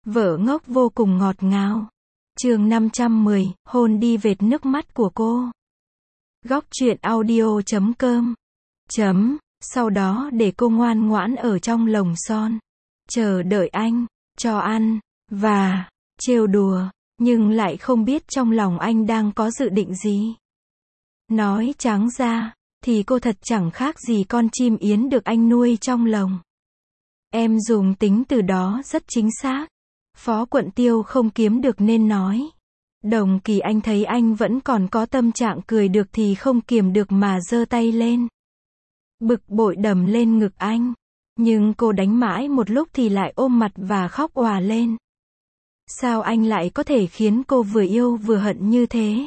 Vợ ngốc vô cùng ngọt ngào. Chương 510, hôn đi vệt nước mắt của cô. Góc truyện audio.com. Sau đó để cô ngoan ngoãn ở trong lồng son, chờ đợi anh, cho ăn, và trêu đùa, nhưng lại không biết trong lòng anh đang có dự định gì. Nói trắng ra, thì cô thật chẳng khác gì con chim yến được anh nuôi trong lồng. Em dùng tính từ đó rất chính xác. Phó Quận Tiêu không kiếm được nên nói. Đồng Kỳ Anh thấy anh vẫn còn có tâm trạng cười được thì không kiềm được mà giơ tay lên. Bực bội đầm lên ngực anh. Nhưng cô đánh mãi một lúc thì lại ôm mặt và khóc òa lên. Sao anh lại có thể khiến cô vừa yêu vừa hận như thế?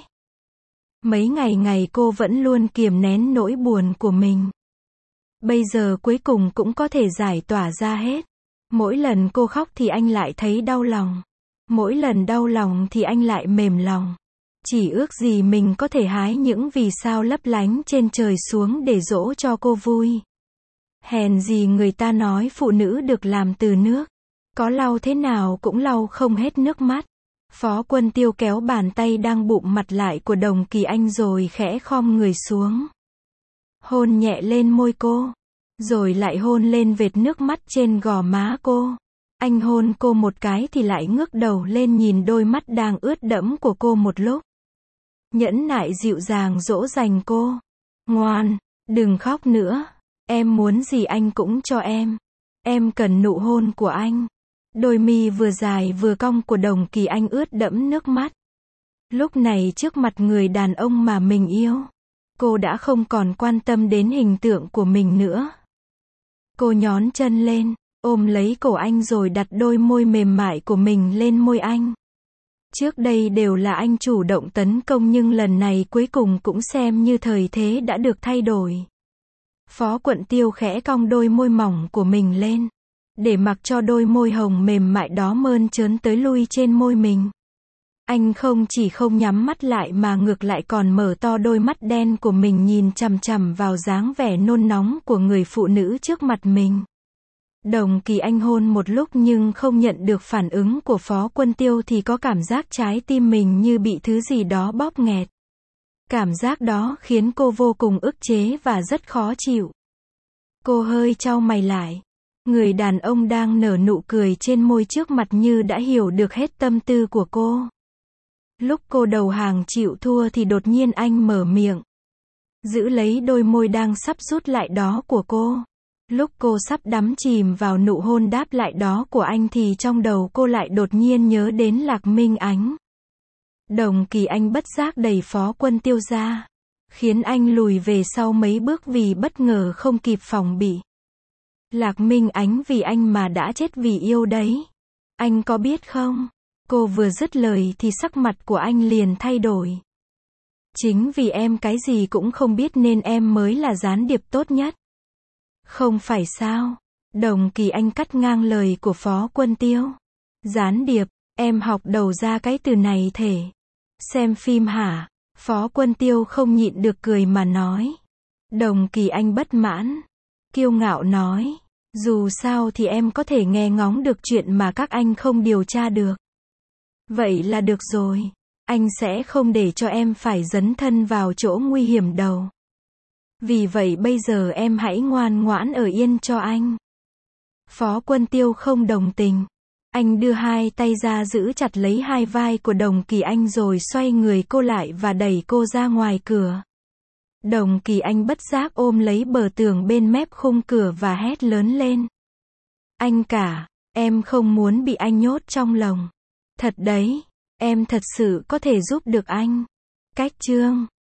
Mấy ngày cô vẫn luôn kiềm nén nỗi buồn của mình. Bây giờ cuối cùng cũng có thể giải tỏa ra hết. Mỗi lần cô khóc thì anh lại thấy đau lòng. Mỗi lần đau lòng thì anh lại mềm lòng. Chỉ ước gì mình có thể hái những vì sao lấp lánh trên trời xuống để dỗ cho cô vui. Hèn gì người ta nói phụ nữ được làm từ nước. Có lau thế nào cũng lau không hết nước mắt. Phó Quân Tiêu kéo bàn tay đang bụm mặt lại của Đồng Kỳ Anh rồi khẽ khom người xuống. Hôn nhẹ lên môi cô. Rồi lại hôn lên vệt nước mắt trên gò má cô. Anh hôn cô một cái thì lại ngước đầu lên nhìn đôi mắt đang ướt đẫm của cô một lúc. Nhẫn nại dịu dàng dỗ dành cô. Ngoan, đừng khóc nữa. Em muốn gì anh cũng cho em. Em cần nụ hôn của anh. Đôi mi vừa dài vừa cong của Đồng Kỳ Anh ướt đẫm nước mắt. Lúc này trước mặt người đàn ông mà mình yêu, cô đã không còn quan tâm đến hình tượng của mình nữa. Cô nhón chân lên, ôm lấy cổ anh rồi đặt đôi môi mềm mại của mình lên môi anh. Trước đây đều là anh chủ động tấn công nhưng lần này cuối cùng cũng xem như thời thế đã được thay đổi. Phó Quận Tiêu khẽ cong đôi môi mỏng của mình lên, để mặc cho đôi môi hồng mềm mại đó mơn trớn tới lui trên môi mình. Anh không chỉ không nhắm mắt lại mà ngược lại còn mở to đôi mắt đen của mình nhìn chằm chằm vào dáng vẻ nôn nóng của người phụ nữ trước mặt mình. Đồng Kỳ Anh hôn một lúc nhưng không nhận được phản ứng của Phó Quân Tiêu thì có cảm giác trái tim mình như bị thứ gì đó bóp nghẹt. Cảm giác đó khiến cô vô cùng ức chế và rất khó chịu. Cô hơi chau mày lại. Người đàn ông đang nở nụ cười trên môi trước mặt như đã hiểu được hết tâm tư của cô. Lúc cô đầu hàng chịu thua thì đột nhiên anh mở miệng. Giữ lấy đôi môi đang sắp rút lại đó của cô. Lúc cô sắp đắm chìm vào nụ hôn đáp lại đó của anh thì trong đầu cô lại đột nhiên nhớ đến Lạc Minh Ánh. Đồng Kỳ Anh bất giác đẩy Phó Quân Tiêu ra, khiến anh lùi về sau mấy bước vì bất ngờ không kịp phòng bị. Lạc Minh Ánh vì anh mà đã chết vì yêu đấy. Anh có biết không? Cô vừa dứt lời thì sắc mặt của anh liền thay đổi. Chính vì em cái gì cũng không biết nên em mới là gián điệp tốt nhất. Không phải sao? Đồng Kỳ Anh cắt ngang lời của Phó Quân Tiêu. Gián điệp, em học đầu ra cái từ này thể. Xem phim hả? Phó Quân Tiêu không nhịn được cười mà nói. Đồng Kỳ Anh bất mãn, kiêu ngạo nói. Dù sao thì em có thể nghe ngóng được chuyện mà các anh không điều tra được. Vậy là được rồi. Anh sẽ không để cho em phải dấn thân vào chỗ nguy hiểm đâu. Vì vậy bây giờ em hãy ngoan ngoãn ở yên cho anh. Phó Quân Tiêu không đồng tình. Anh đưa hai tay ra giữ chặt lấy hai vai của Đồng Kỳ Anh rồi xoay người cô lại và đẩy cô ra ngoài cửa. Đồng Kỳ Anh bất giác ôm lấy bờ tường bên mép khung cửa và hét lớn lên. Anh cả, em không muốn bị anh nhốt trong lồng. Thật đấy, em thật sự có thể giúp được anh. Cách chương